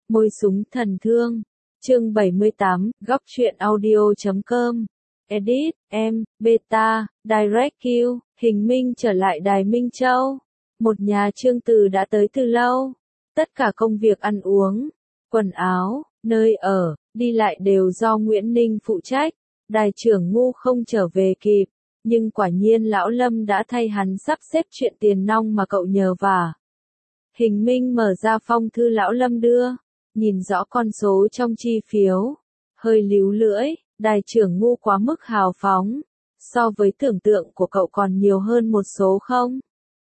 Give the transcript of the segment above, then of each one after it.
Môi súng thần thương. Chương 78, góc truyện audio.com. Edit, em, beta, direct Q, Hình Minh trở lại Đài Minh Châu. Một nhà Trương Từ đã tới từ lâu. Tất cả công việc ăn uống, quần áo, nơi ở, đi lại đều do Nguyễn Ninh phụ trách. Đài trưởng Ngu không trở về kịp, nhưng quả nhiên lão Lâm đã thay hắn sắp xếp chuyện tiền nong mà cậu nhờ vả. Hình Minh mở ra phong thư lão Lâm đưa, nhìn rõ con số trong chi phiếu, hơi líu lưỡi. Đài trưởng Ngu quá mức hào phóng, so với tưởng tượng của cậu còn nhiều hơn một số không?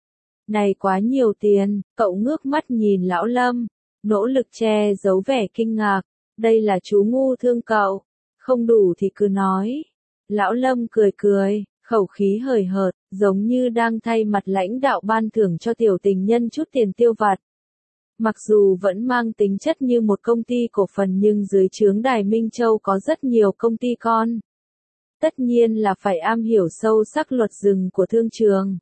Này quá nhiều tiền, cậu ngước mắt nhìn lão Lâm, nỗ lực che giấu vẻ kinh ngạc. Đây là chú Ngu thương cậu, không đủ thì cứ nói. Lão Lâm cười cười, khẩu khí hời hợt, giống như đang thay mặt lãnh đạo ban thưởng cho tiểu tình nhân chút tiền tiêu vặt. Mặc dù vẫn mang tính chất như một công ty cổ phần nhưng dưới trướng Đài Minh Châu có rất nhiều công ty con. Tất nhiên là phải am hiểu sâu sắc luật rừng của thương trường.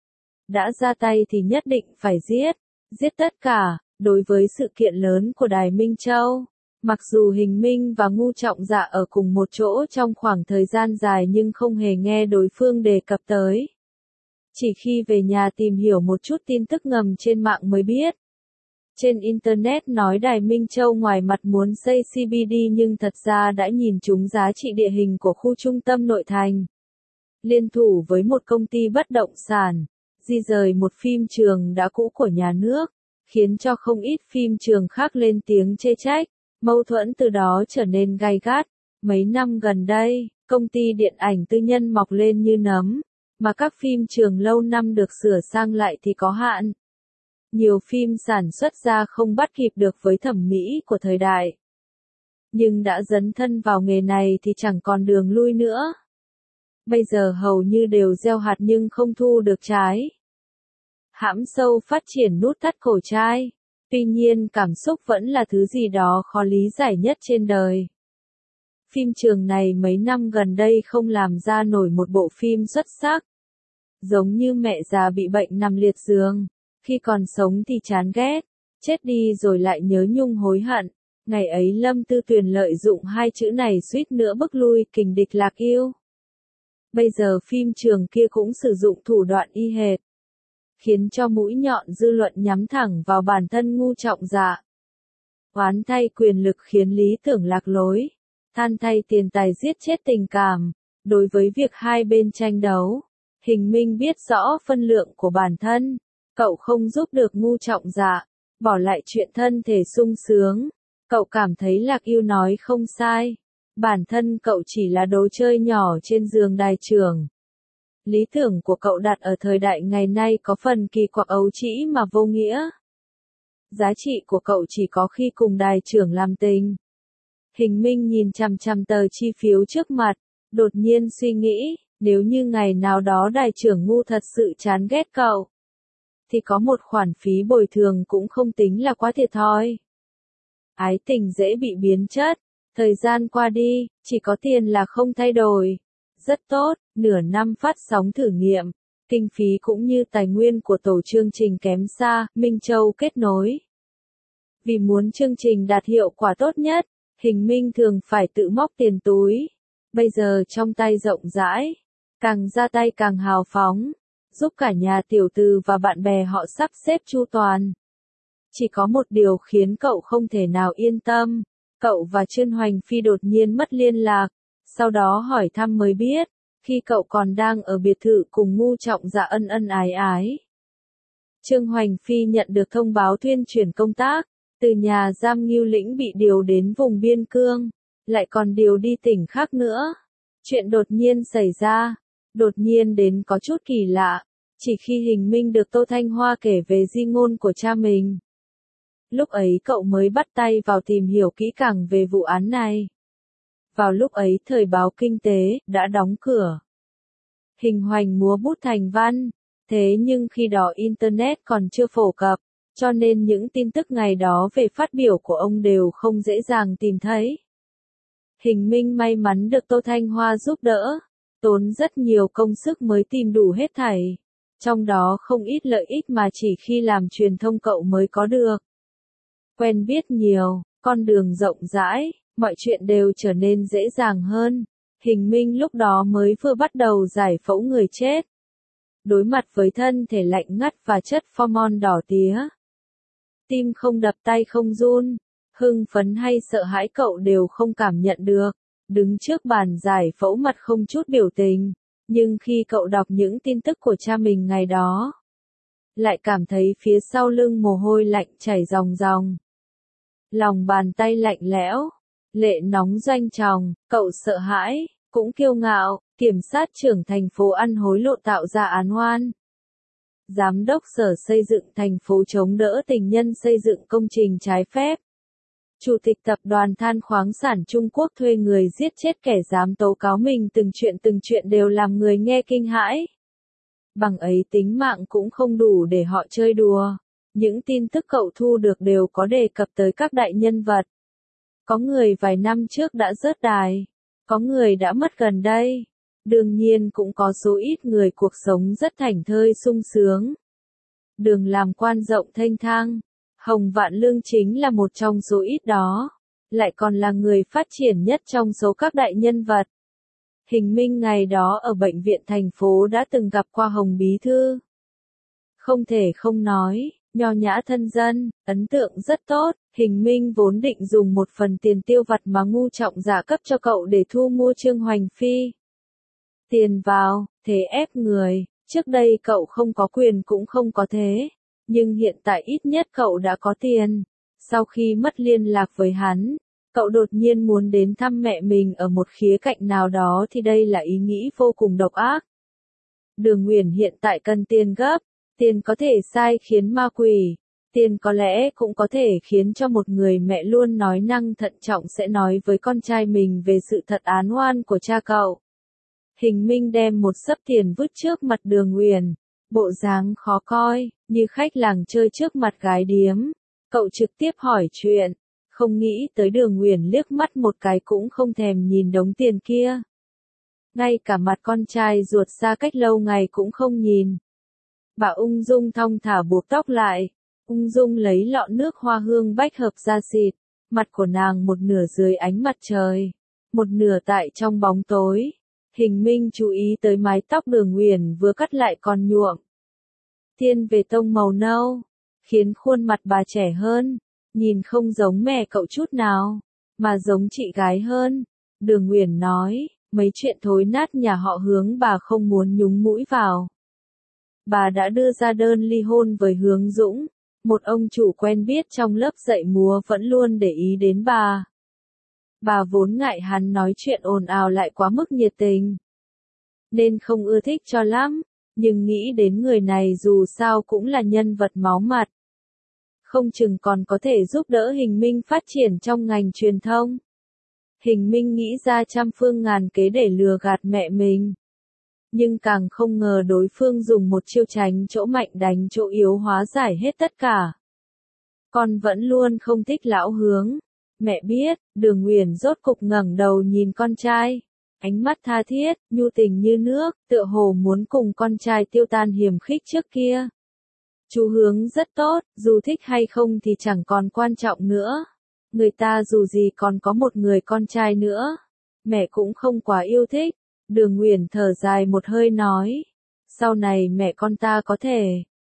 Đã ra tay thì nhất định phải giết tất cả. Đối với sự kiện lớn của Đài Minh Châu, mặc dù Hình Minh và Ngu Trọng Dạ ở cùng một chỗ trong khoảng thời gian dài nhưng không hề nghe đối phương đề cập tới. Chỉ khi về nhà tìm hiểu một chút tin tức ngầm trên mạng mới biết. Trên Internet nói Đài Minh Châu ngoài mặt muốn xây CBD nhưng thật ra đã nhìn trúng giá trị địa hình của khu trung tâm nội thành. Liên thủ với một công ty bất động sản, di rời một phim trường đã cũ của nhà nước, khiến cho không ít phim trường khác lên tiếng chê trách. Mâu thuẫn từ đó trở nên gay gắt. Mấy năm gần đây, công ty điện ảnh tư nhân mọc lên như nấm, mà các phim trường lâu năm được sửa sang lại thì có hạn. Nhiều phim sản xuất ra không bắt kịp được với thẩm mỹ của thời đại. Nhưng đã dấn thân vào nghề này thì chẳng còn đường lui nữa. Bây giờ hầu như đều gieo hạt nhưng không thu được trái. Hãm sâu phát triển nút thắt cổ trai. Tuy nhiên cảm xúc vẫn là thứ gì đó khó lý giải nhất trên đời. Phim trường này mấy năm gần đây không làm ra nổi một bộ phim xuất sắc. Giống như mẹ già bị bệnh nằm liệt giường. Khi còn sống thì chán ghét, chết đi rồi lại nhớ nhung hối hận. Ngày ấy Lâm Tư Tuyền lợi dụng hai chữ này suýt nữa bức lui kình địch Lạc Yêu. Bây giờ phim trường kia cũng sử dụng thủ đoạn y hệt, khiến cho mũi nhọn dư luận nhắm thẳng vào bản thân Ngu Trọng Dạ. Oán thay quyền lực khiến lý tưởng lạc lối, than thay tiền tài giết chết tình cảm. Đối với việc hai bên tranh đấu, Hình Minh biết rõ phân lượng của bản thân. Cậu không giúp được Ngu Trọng Dạ, bỏ lại chuyện thân thể sung sướng. Cậu cảm thấy Lạc Yêu nói không sai. Bản thân cậu chỉ là đồ chơi nhỏ trên giường đài trưởng. Lý tưởng của cậu đặt ở thời đại ngày nay có phần kỳ quặc ấu trĩ mà vô nghĩa. Giá trị của cậu chỉ có khi cùng đài trưởng làm tình. Hình Minh nhìn chằm chằm tờ chi phiếu trước mặt, đột nhiên suy nghĩ, nếu như ngày nào đó đài trưởng Ngu thật sự chán ghét cậu, thì có một khoản phí bồi thường cũng không tính là quá thiệt thòi. Ái tình dễ bị biến chất, thời gian qua đi, chỉ có tiền là không thay đổi. Rất tốt, nửa năm phát sóng thử nghiệm, kinh phí cũng như tài nguyên của tổ chương trình kém xa, Minh Châu kết nối. Vì muốn chương trình đạt hiệu quả tốt nhất, Hình Minh thường phải tự móc tiền túi. Bây giờ trong tay rộng rãi, càng ra tay càng hào phóng, giúp cả nhà tiểu từ và bạn bè họ sắp xếp chu toàn. Chỉ có một điều khiến cậu không thể nào yên tâm, cậu và Trương Hoành Phi đột nhiên mất liên lạc, sau đó hỏi thăm mới biết, khi cậu còn đang ở biệt thự cùng Ngu Trọng Dạ ân ân ái ái. Trương Hoành Phi nhận được thông báo tuyên chuyển công tác, từ nhà giam Ngưu Lĩnh bị điều đến vùng biên cương, lại còn điều đi tỉnh khác nữa. Chuyện đột nhiên xảy ra. Đột nhiên đến có chút kỳ lạ, chỉ khi Hình Minh được Tô Thanh Hoa kể về di ngôn của cha mình. Lúc ấy cậu mới bắt tay vào tìm hiểu kỹ càng về vụ án này. Vào lúc ấy thời báo Kinh tế đã đóng cửa. Hình Hoành múa bút thành văn, thế nhưng khi đó Internet còn chưa phổ cập, cho nên những tin tức ngày đó về phát biểu của ông đều không dễ dàng tìm thấy. Hình Minh may mắn được Tô Thanh Hoa giúp đỡ. Tốn rất nhiều công sức mới tìm đủ hết thảy. Trong đó không ít lợi ích mà chỉ khi làm truyền thông cậu mới có được. quen biết nhiều, con đường rộng rãi, mọi chuyện đều trở nên dễ dàng hơn. Hình Minh lúc đó mới vừa bắt đầu giải phẫu người chết. Đối mặt với thân thể lạnh ngắt và chất hormone đỏ tía. Tim không đập, tay không run, hưng phấn hay sợ hãi cậu đều không cảm nhận được. Đứng trước bàn giải phẫu mặt không chút biểu tình, nhưng khi cậu đọc những tin tức của cha mình ngày đó, lại cảm thấy phía sau lưng mồ hôi lạnh chảy ròng ròng. Lòng bàn tay lạnh lẽo, lệ nóng doanh tròng, cậu sợ hãi, cũng kiêu ngạo, kiểm sát trưởng thành phố ăn hối lộ tạo ra án oan. Giám đốc sở xây dựng thành phố chống đỡ tình nhân xây dựng công trình trái phép. Chủ tịch tập đoàn than khoáng sản Trung Quốc thuê người giết chết kẻ dám tố cáo mình, từng chuyện đều làm người nghe kinh hãi. Bằng ấy tính mạng cũng không đủ để họ chơi đùa. Những tin tức cậu thu được đều có đề cập tới các đại nhân vật. Có người vài năm trước đã rớt đài, có người đã mất gần đây. Đương nhiên cũng có số ít người cuộc sống rất thảnh thơi sung sướng. Đường làm quan rộng thênh thang. Hồng Vạn Lương chính là một trong số ít đó, lại còn là người phát triển nhất trong số các đại nhân vật. Hình Minh ngày đó ở bệnh viện thành phố đã từng gặp qua Hồng Bí Thư. Không thể không nói, nho nhã thân dân, ấn tượng rất tốt. Hình Minh vốn định dùng một phần tiền tiêu vặt mà Ngu Trọng Dạ cấp cho cậu để thu mua Trương Hoành Phi. Tiền vào, thế ép người, trước đây cậu không có quyền cũng không có thế. Nhưng hiện tại ít nhất cậu đã có tiền. Sau khi mất liên lạc với hắn, cậu đột nhiên muốn đến thăm mẹ mình ở một khía cạnh nào đó thì đây là ý nghĩ vô cùng độc ác. Đường Uyển hiện tại cần tiền gấp. Tiền có thể sai khiến ma quỷ. Tiền có lẽ cũng có thể khiến cho một người mẹ luôn nói năng thận trọng sẽ nói với con trai mình về sự thật án oan của cha cậu. Hình Minh đem một xấp tiền vứt trước mặt Đường Uyển. Bộ dáng khó coi, như khách làng chơi trước mặt gái điếm. Cậu trực tiếp hỏi chuyện, không nghĩ tới Đường Uyển liếc mắt một cái cũng không thèm nhìn đống tiền kia. Ngay cả mặt con trai ruột xa cách lâu ngày cũng không nhìn. Bà ung dung thong thả buộc tóc lại, ung dung lấy lọ nước hoa hương bách hợp ra xịt. Mặt của nàng một nửa dưới ánh mặt trời, một nửa tại trong bóng tối. Hình Minh chú ý tới mái tóc Đường Uyển vừa cắt lại còn nhuộm. Thiên về tông màu nâu, khiến khuôn mặt bà trẻ hơn, nhìn không giống mẹ cậu chút nào, mà giống chị gái hơn. Đường Uyển nói, mấy chuyện thối nát nhà họ Hướng bà không muốn nhúng mũi vào. Bà đã đưa ra đơn ly hôn với Hướng Dũng, một ông chủ quen biết trong lớp dạy múa vẫn luôn để ý đến bà. Bà vốn ngại hắn nói chuyện ồn ào lại quá mức nhiệt tình, nên không ưa thích cho lắm, nhưng nghĩ đến người này dù sao cũng là nhân vật máu mặt. Không chừng còn có thể giúp đỡ Hình Minh phát triển trong ngành truyền thông. Hình Minh nghĩ ra trăm phương ngàn kế để lừa gạt mẹ mình. Nhưng càng không ngờ đối phương dùng một chiêu tránh chỗ mạnh đánh chỗ yếu hóa giải hết tất cả. Con vẫn luôn không thích lão Hướng. Mẹ biết, Đường Uyển rốt cục ngẩng đầu nhìn con trai. Ánh mắt tha thiết, nhu tình như nước, tựa hồ muốn cùng con trai tiêu tan hiềm khích trước kia. Chú Hướng rất tốt, dù thích hay không thì chẳng còn quan trọng nữa. Người ta dù gì còn có một người con trai nữa. Mẹ cũng không quá yêu thích. Đường Uyển thở dài một hơi nói. Sau này mẹ con ta có thể.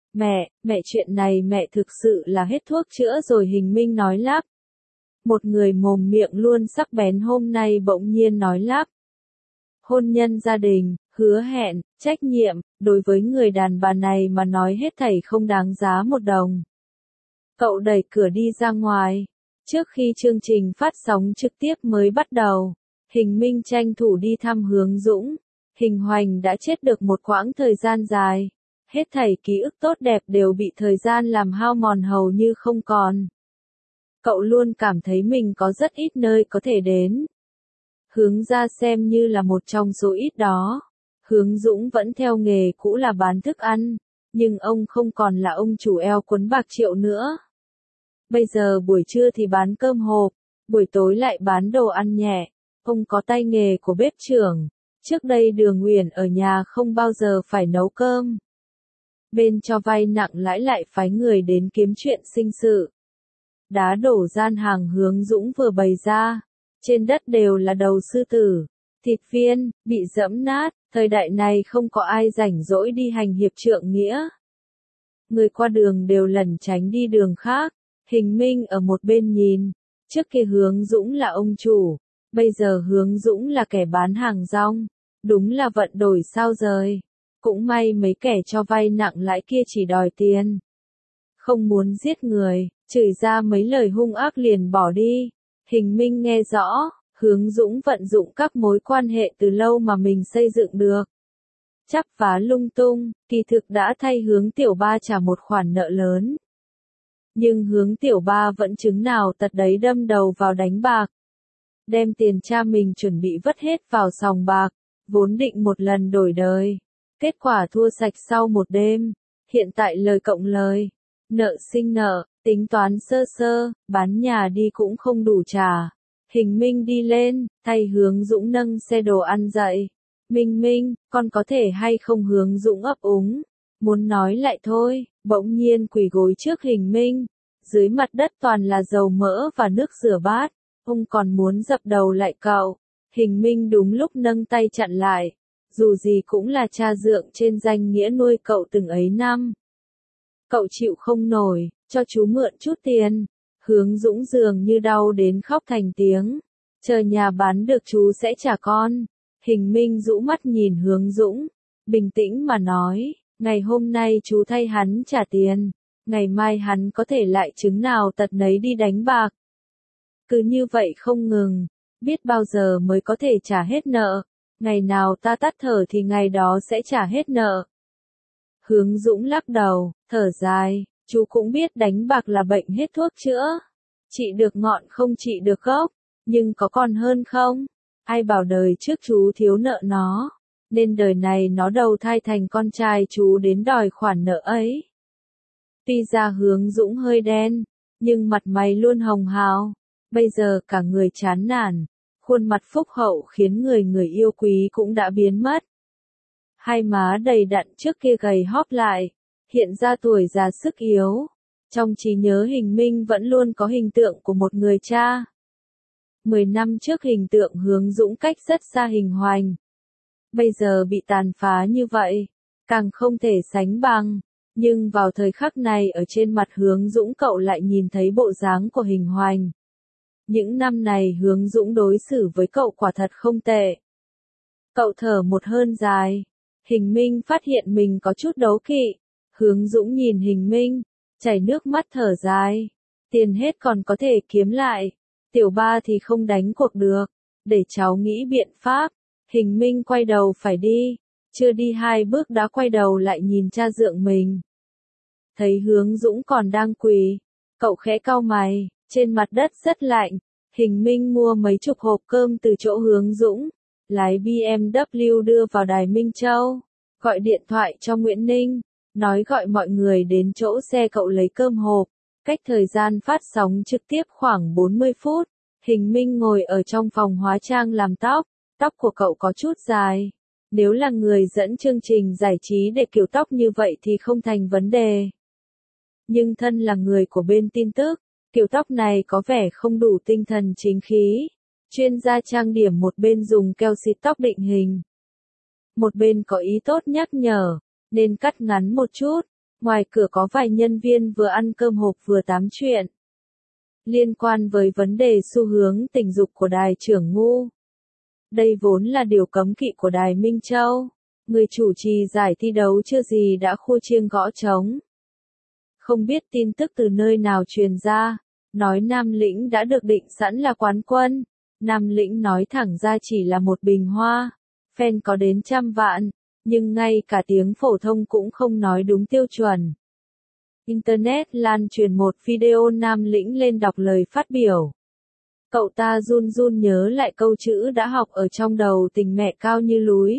Mẹ chuyện này mẹ thực sự là hết thuốc chữa rồi. Hình Minh nói lắp. Một người mồm miệng luôn sắc bén hôm nay bỗng nhiên nói lắp. Hôn nhân gia đình, hứa hẹn, trách nhiệm, đối với người đàn bà này mà nói hết thảy không đáng giá một đồng. Cậu đẩy cửa đi ra ngoài. Trước khi chương trình phát sóng trực tiếp mới bắt đầu, Hình Minh tranh thủ đi thăm Hướng Dũng. Hình Hoành đã chết được một quãng thời gian dài. Hết thảy ký ức tốt đẹp đều bị thời gian làm hao mòn hầu như không còn. Cậu luôn cảm thấy mình có rất ít nơi có thể đến. Hướng gia xem như là một trong số ít đó. Hướng Dũng vẫn theo nghề cũ là bán thức ăn, nhưng ông không còn là ông chủ eo quấn bạc triệu nữa. Bây giờ buổi trưa thì bán cơm hộp, buổi tối lại bán đồ ăn nhẹ. Ông có tay nghề của bếp trưởng. Trước đây Đường Uyển ở nhà không bao giờ phải nấu cơm. Bên cho vay nặng lãi lại phái người đến kiếm chuyện sinh sự. đá đổ gian hàng Hướng Dũng vừa bày ra. Trên đất đều là đầu sư tử, thịt viên, bị dẫm nát, thời đại này không có ai rảnh rỗi đi hành hiệp trượng nghĩa. Người qua đường đều lẩn tránh đi đường khác, Hình Minh ở một bên nhìn, trước kia Hướng Dũng là ông chủ, bây giờ Hướng Dũng là kẻ bán hàng rong, đúng là vận đổi sao rời. Cũng may mấy kẻ cho vay nặng lãi kia chỉ đòi tiền, không muốn giết người, chửi ra mấy lời hung ác liền bỏ đi. Hình Minh nghe rõ, Hướng Dũng vận dụng các mối quan hệ từ lâu mà mình xây dựng được. Chắp vá lung tung, kỳ thực đã thay Hướng Tiểu Ba trả một khoản nợ lớn. Nhưng Hướng Tiểu Ba vẫn chứng nào tật đấy đâm đầu vào đánh bạc. Đem tiền cha mình chuẩn bị vất hết vào sòng bạc, vốn định một lần đổi đời. Kết quả thua sạch sau một đêm, hiện tại lời cộng lời. Nợ sinh nợ, tính toán sơ sơ, bán nhà đi cũng không đủ trả. Hình Minh đi lên, thay Hướng Dũng nâng xe đồ ăn dậy. Minh Minh, con có thể hay không? Hướng Dũng ấp úng, muốn nói lại thôi, bỗng nhiên quỳ gối trước Hình Minh. Dưới mặt đất toàn là dầu mỡ và nước rửa bát, ông còn muốn dập đầu lại cậu. Hình Minh đúng lúc nâng tay chặn lại, dù gì cũng là cha dượng trên danh nghĩa nuôi cậu từng ấy năm. Cậu chịu không nổi, cho chú mượn chút tiền. Hướng Dũng dường như đau đến khóc thành tiếng. Chờ nhà bán được chú sẽ trả con. Hình Minh rũ mắt nhìn Hướng Dũng, bình tĩnh mà nói, ngày hôm nay chú thay hắn trả tiền, ngày mai hắn có thể lại chứng nào tật nấy đi đánh bạc. Cứ như vậy không ngừng, biết bao giờ mới có thể trả hết nợ, ngày nào ta tắt thở thì ngày đó sẽ trả hết nợ. Hướng Dũng lắc đầu, thở dài, chú cũng biết đánh bạc là bệnh hết thuốc chữa. Trị được ngọn không trị được gốc, nhưng có còn hơn không? Ai bảo đời trước chú thiếu nợ nó, nên đời này nó đầu thai thành con trai chú đến đòi khoản nợ ấy. Tuy ra Hướng Dũng hơi đen, nhưng mặt mày luôn hồng hào, bây giờ cả người chán nản, khuôn mặt phúc hậu khiến người yêu quý cũng đã biến mất. Hai má đầy đặn trước kia gầy hóp lại, hiện ra tuổi già sức yếu. Trong trí nhớ Hình Minh vẫn luôn có hình tượng của một người cha. 10 năm trước hình tượng Hướng Dũng cách rất xa Hình Hoành. Bây giờ bị tàn phá như vậy, càng không thể sánh bằng. Nhưng vào thời khắc này ở trên mặt Hướng Dũng cậu lại nhìn thấy bộ dáng của Hình Hoành. Những năm này Hướng Dũng đối xử với cậu quả thật không tệ. Cậu thở một hơi dài. Hình Minh phát hiện mình có chút đố kỵ. Hướng Dũng nhìn Hình Minh, chảy nước mắt thở dài. Tiền hết còn có thể kiếm lại. Tiểu Ba thì không đánh cuộc được. Để cháu nghĩ biện pháp. Hình Minh quay đầu phải đi. Chưa đi 2 bước đã quay đầu lại nhìn cha dượng mình. Thấy Hướng Dũng còn đang quỳ. Cậu khẽ cau mày, trên mặt đất rất lạnh. Hình Minh mua mấy chục hộp cơm từ chỗ Hướng Dũng. Lái BMW đưa vào Đài Minh Châu. Gọi điện thoại cho Nguyễn Ninh. Nói gọi mọi người đến chỗ xe cậu lấy cơm hộp. Cách thời gian phát sóng trực tiếp khoảng 40 phút. Hình Minh ngồi ở trong phòng hóa trang làm tóc. Tóc của cậu có chút dài. Nếu là người dẫn chương trình giải trí để kiểu tóc như vậy thì không thành vấn đề. Nhưng thân là người của bên tin tức, kiểu tóc này có vẻ không đủ tinh thần chính khí. Chuyên gia trang điểm một bên dùng keo xịt tóc định hình. Một bên có ý tốt nhắc nhở, nên cắt ngắn một chút. Ngoài cửa có vài nhân viên vừa ăn cơm hộp vừa tám chuyện. Liên quan với vấn đề xu hướng tình dục của đài trưởng Ngu. Đây vốn là điều cấm kỵ của Đài Minh Châu. Người chủ trì giải thi đấu chưa gì đã khua chiêng gõ trống. Không biết tin tức từ nơi nào truyền ra, nói Nam Lĩnh đã được định sẵn là quán quân. Nam Lĩnh nói thẳng ra chỉ là một bình hoa. Fan có đến 100 vạn, nhưng ngay cả tiếng phổ thông cũng không nói đúng tiêu chuẩn. Internet lan truyền một video Nam Lĩnh lên đọc lời phát biểu. Cậu ta run run nhớ lại câu chữ đã học ở trong đầu: tình mẹ cao như núi,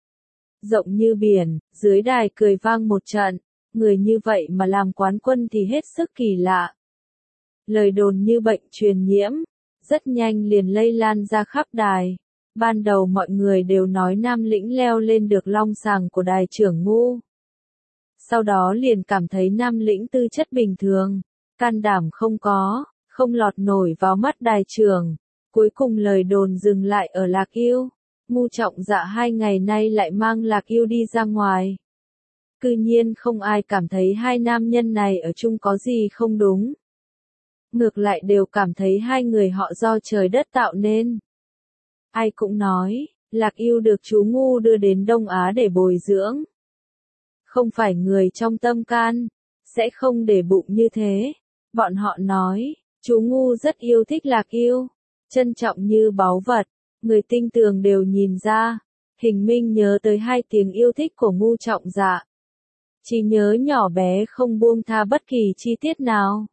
rộng như biển. Dưới đài cười vang một trận. Người như vậy mà làm quán quân thì hết sức kỳ lạ. Lời đồn như bệnh truyền nhiễm, rất nhanh liền lây lan ra khắp đài. Ban đầu mọi người đều nói Nam Lĩnh leo lên được long sàng của đài trưởng Ngu. Sau đó liền cảm thấy Nam Lĩnh tư chất bình thường, can đảm không có, không lọt nổi vào mắt đài trưởng. Cuối cùng lời đồn dừng lại ở Lạc Yêu. Ngu Trọng Dạ 2 ngày nay lại mang Lạc Yêu đi ra ngoài. Cư nhiên không ai cảm thấy hai nam nhân này ở chung có gì không đúng. Ngược lại đều cảm thấy hai người họ do trời đất tạo nên. Ai cũng nói, Lạc Yêu được chú Ngu đưa đến Đông Á để bồi dưỡng. Không phải người trong tâm can, sẽ không để bụng như thế. Bọn họ nói, chú Ngu rất yêu thích Lạc Yêu, trân trọng như báu vật, người tinh tường đều nhìn ra. Hình Minh nhớ tới hai tiếng yêu thích của Ngu Trọng Dạ. Chỉ nhớ nhỏ bé không buông tha bất kỳ chi tiết nào.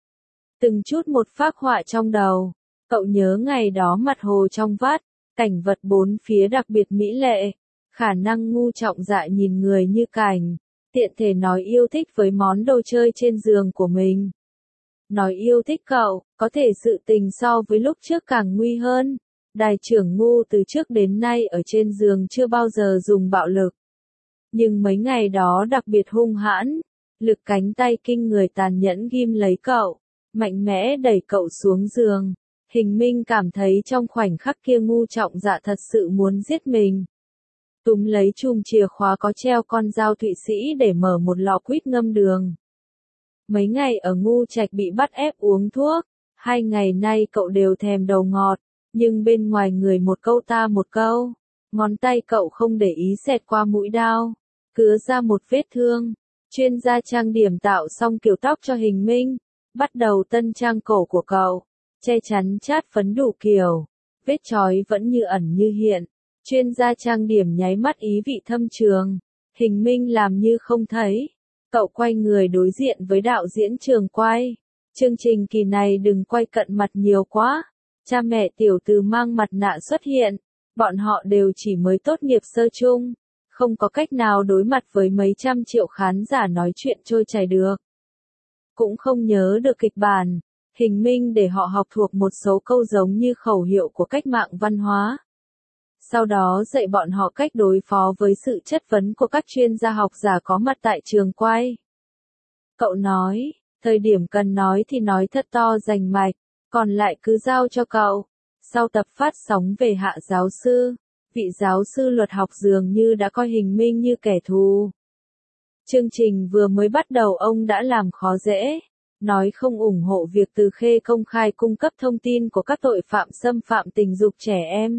Từng chút một phác họa trong đầu, cậu nhớ ngày đó mặt hồ trong vắt, cảnh vật bốn phía đặc biệt mỹ lệ, khả năng Ngu Trọng Dạ nhìn người như cảnh, tiện thể nói yêu thích với món đồ chơi trên giường của mình. Nói yêu thích cậu, có thể sự tình so với lúc trước càng nguy hơn. Đài trưởng Ngu từ trước đến nay ở trên giường chưa bao giờ dùng bạo lực. Nhưng mấy ngày đó đặc biệt hung hãn, lực cánh tay kinh người tàn nhẫn ghim lấy cậu, mạnh mẽ đẩy cậu xuống giường. Hình Minh cảm thấy trong khoảnh khắc kia Ngu Trọng Dạ thật sự muốn giết mình. Túm lấy chùm chìa khóa có treo con dao Thụy Sĩ để mở một lọ quýt ngâm đường. Mấy ngày ở Ngu Trạch bị bắt ép uống thuốc, 2 ngày nay cậu đều thèm đầu ngọt, nhưng bên ngoài người một câu ta một câu, ngón tay cậu không để ý xẹt qua mũi đao, cứa ra một vết thương. Chuyên gia trang điểm tạo xong kiểu tóc cho Hình Minh, bắt đầu tân trang cổ của cậu, che chắn chát phấn đủ kiểu, vết chói vẫn như ẩn như hiện. Chuyên gia trang điểm nháy mắt ý vị thâm trường, Hình Minh làm như không thấy. Cậu quay người đối diện với đạo diễn trường quay. Chương trình kỳ này đừng quay cận mặt nhiều quá. Cha mẹ tiểu từ mang mặt nạ xuất hiện. Bọn họ đều chỉ mới tốt nghiệp sơ chung. Không có cách nào đối mặt với mấy trăm triệu khán giả nói chuyện trôi chảy được. Cũng không nhớ được kịch bản. Hình Minh để họ học thuộc một số câu giống như khẩu hiệu của cách mạng văn hóa. Sau đó dạy bọn họ cách đối phó với sự chất vấn của các chuyên gia học giả có mặt tại trường quay. Cậu nói, thời điểm cần nói thì nói thật to rành mạch, còn lại cứ giao cho cậu. Sau tập phát sóng về Hạ giáo sư, vị giáo sư luật học dường như đã coi Hình Minh như kẻ thù. Chương trình vừa mới bắt đầu ông đã làm khó dễ, nói không ủng hộ việc Từ Khê công khai cung cấp thông tin của các tội phạm xâm phạm tình dục trẻ em.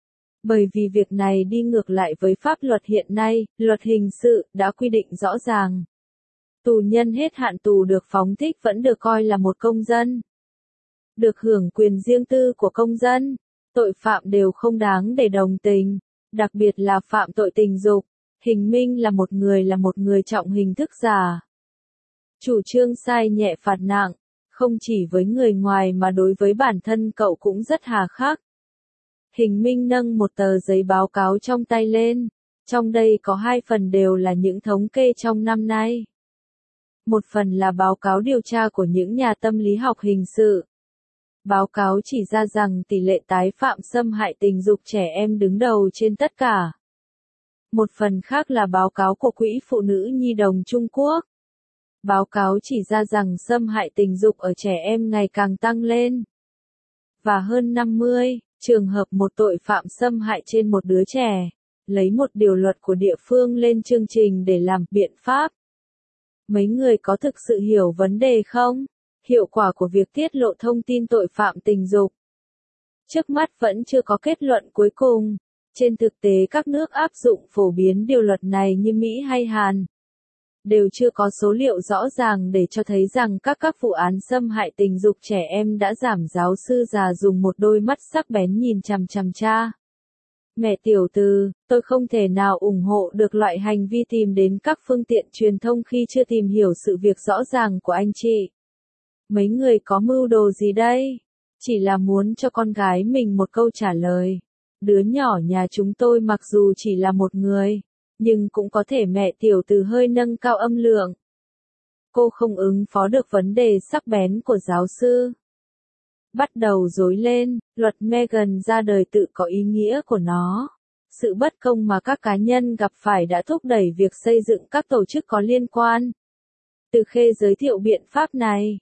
Bởi vì việc này đi ngược lại với pháp luật hiện nay, luật hình sự đã quy định rõ ràng. Tù nhân hết hạn tù được phóng thích vẫn được coi là một công dân. Được hưởng quyền riêng tư của công dân, tội phạm đều không đáng để đồng tình, đặc biệt là phạm tội tình dục. Hình Minh là một người trọng hình thức giả. Chủ trương sai nhẹ phạt nặng, không chỉ với người ngoài mà đối với bản thân cậu cũng rất hà khắc. Hình Minh nâng một tờ giấy báo cáo trong tay lên. Trong đây có 2 phần đều là những thống kê trong năm nay. Một phần là báo cáo điều tra của những nhà tâm lý học hình sự. Báo cáo chỉ ra rằng tỷ lệ tái phạm xâm hại tình dục trẻ em đứng đầu trên tất cả. Một phần khác là báo cáo của Quỹ Phụ nữ Nhi đồng Trung Quốc. Báo cáo chỉ ra rằng xâm hại tình dục ở trẻ em ngày càng tăng lên. Và hơn 50 trường hợp một tội phạm xâm hại trên một đứa trẻ, lấy một điều luật của địa phương lên chương trình để làm biện pháp. Mấy người có thực sự hiểu vấn đề không? Hiệu quả của việc tiết lộ thông tin tội phạm tình dục. Trước mắt vẫn chưa có kết luận cuối cùng. Trên thực tế các nước áp dụng phổ biến điều luật này như Mỹ hay Hàn đều chưa có số liệu rõ ràng để cho thấy rằng các vụ án xâm hại tình dục trẻ em đã giảm. Giáo sư già dùng một đôi mắt sắc bén nhìn chằm chằm cha. Mẹ tiểu từ, tôi không thể nào ủng hộ được loại hành vi tìm đến các phương tiện truyền thông khi chưa tìm hiểu sự việc rõ ràng của anh chị. Mấy người có mưu đồ gì đây? Chỉ là muốn cho con gái mình một câu trả lời. Đứa nhỏ nhà chúng tôi mặc dù chỉ là một người, nhưng cũng có thể mẹ tiểu từ hơi nâng cao âm lượng. Cô không ứng phó được vấn đề sắc bén của giáo sư. Bắt đầu rối lên, luật Megan ra đời tự có ý nghĩa của nó. Sự bất công mà các cá nhân gặp phải đã thúc đẩy việc xây dựng các tổ chức có liên quan. Từ Khê giới thiệu biện pháp này.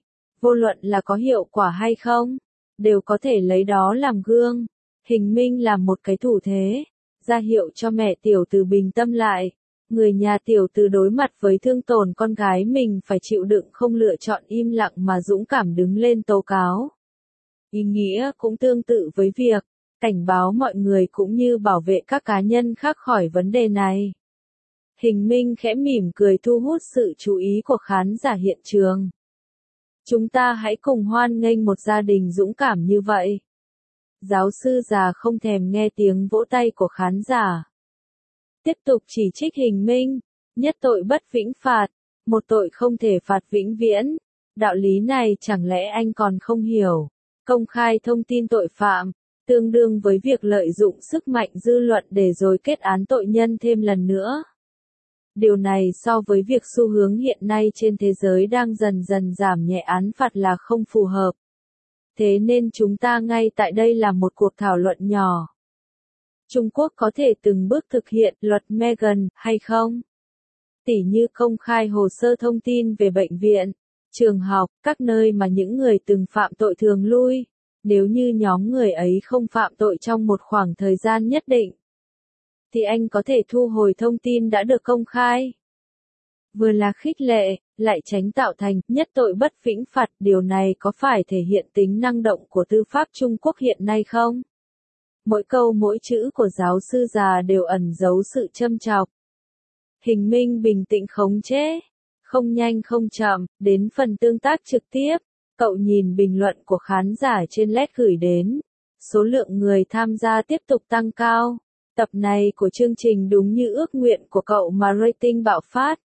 vô luận là có hiệu quả hay không, đều có thể lấy đó làm gương. Hình minh làm một cái thủ thế, ra hiệu cho mẹ tiểu tử bình tâm lại. Người nhà tiểu tử đối mặt với thương tổn con gái mình phải chịu đựng không lựa chọn im lặng mà dũng cảm đứng lên tố cáo. Ý nghĩa cũng tương tự với việc cảnh báo mọi người cũng như bảo vệ các cá nhân khác khỏi vấn đề này. Hình minh khẽ mỉm cười thu hút sự chú ý của khán giả hiện trường. Chúng ta hãy cùng hoan nghênh một gia đình dũng cảm như vậy. Giáo sư già không thèm nghe tiếng vỗ tay của khán giả. Tiếp tục chỉ trích hình minh, nhất tội bất vĩnh phạt, một tội không thể phạt vĩnh viễn. Đạo lý này chẳng lẽ anh còn không hiểu? Công khai thông tin tội phạm, tương đương với việc lợi dụng sức mạnh dư luận để rồi kết án tội nhân thêm lần nữa. Điều này so với việc xu hướng hiện nay trên thế giới đang dần dần giảm nhẹ án phạt là không phù hợp. Thế nên chúng ta ngay tại đây làm một cuộc thảo luận nhỏ. Trung Quốc có thể từng bước thực hiện luật Megan hay không? Tỉ như công khai hồ sơ thông tin về bệnh viện, trường học, các nơi mà những người từng phạm tội thường lui, nếu như nhóm người ấy không phạm tội trong một khoảng thời gian nhất định, thì anh có thể thu hồi thông tin đã được công khai. Vừa là khích lệ, lại tránh tạo thành nhất tội bất vĩnh phạt, điều này có phải thể hiện tính năng động của tư pháp Trung Quốc hiện nay không? Mỗi câu mỗi chữ của giáo sư già đều ẩn giấu sự châm chọc. Hình minh bình tĩnh khống chế, không nhanh không chậm, đến phần tương tác trực tiếp, cậu nhìn bình luận của khán giả trên LED gửi đến. Số lượng người tham gia tiếp tục tăng cao. Tập này của chương trình đúng như ước nguyện của cậu mà rating bạo phát.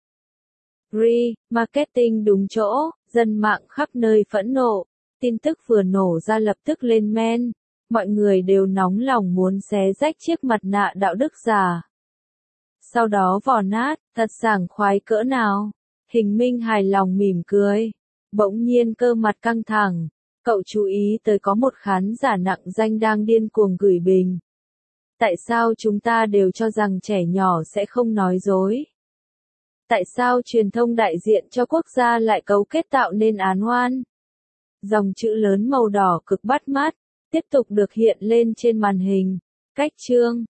Marketing đúng chỗ, dân mạng khắp nơi phẫn nộ. Tin tức vừa nổ ra lập tức lên men. Mọi người đều nóng lòng muốn xé rách chiếc mặt nạ đạo đức giả. Sau đó vò nát, thật sảng khoái cỡ nào. Hình minh hài lòng mỉm cười. Bỗng nhiên cơ mặt căng thẳng. Cậu chú ý tới có một khán giả nặng danh đang điên cuồng gửi bình. Tại sao chúng ta đều cho rằng trẻ nhỏ sẽ không nói dối? Tại sao truyền thông đại diện cho quốc gia lại cấu kết tạo nên án oan? Dòng chữ lớn màu đỏ cực bắt mắt, tiếp tục được hiện lên trên màn hình. Cách chương